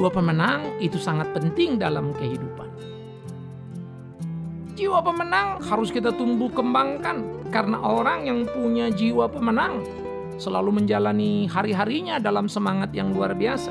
Jiwa pemenang itu sangat penting dalam kehidupan. Jiwa pemenang harus kita tumbuh kembangkan, karena orang yang punya jiwa pemenang selalu menjalani hari-harinya dalam semangat yang luar biasa.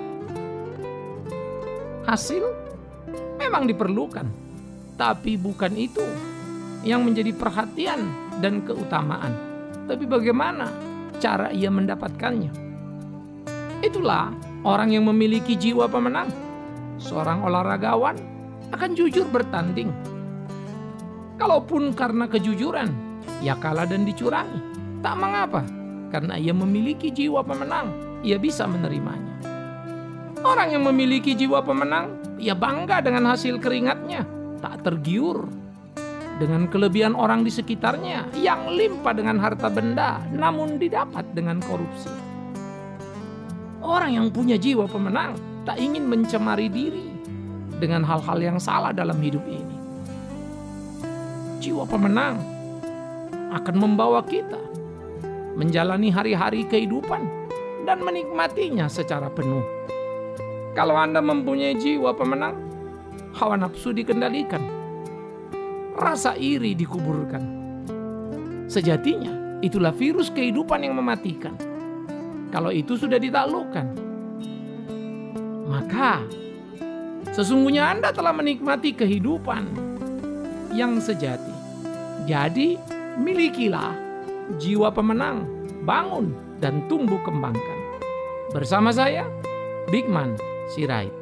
Hasil memang diperlukan, tapi bukan itu yang menjadi perhatian dan keutamaan. Tapi bagaimana cara ia mendapatkannya? Itulah orang yang memiliki jiwa pemenang. Seorang olahragawan akan jujur bertanding. Kalaupun karena kejujuran, ia kalah dan dicurangi, tak mengapa, karena ia memiliki jiwa pemenang, ia bisa menerimanya. Orang yang memiliki jiwa pemenang, ia bangga dengan hasil keringatnya, tak tergiur dengan kelebihan orang di sekitarnya yang limpah dengan harta benda, namun didapat dengan korupsi. Orang yang punya jiwa pemenang tak ingin mencemari diri dengan hal-hal yang salah dalam hidup ini. Jiwa pemenang akan membawa kita menjalani hari-hari kehidupan dan menikmatinya secara penuh. Kalau Anda mempunyai jiwa pemenang, hawa nafsu dikendalikan, rasa iri dikuburkan. Sejatinya, itulah virus kehidupan yang mematikan. Kalau itu sudah ditaklukkan, maka sesungguhnya Anda telah menikmati kehidupan yang sejati. Jadi, milikilah jiwa pemenang, bangun dan tumbuh kembangkan. Bersama saya, Bigman Sirait.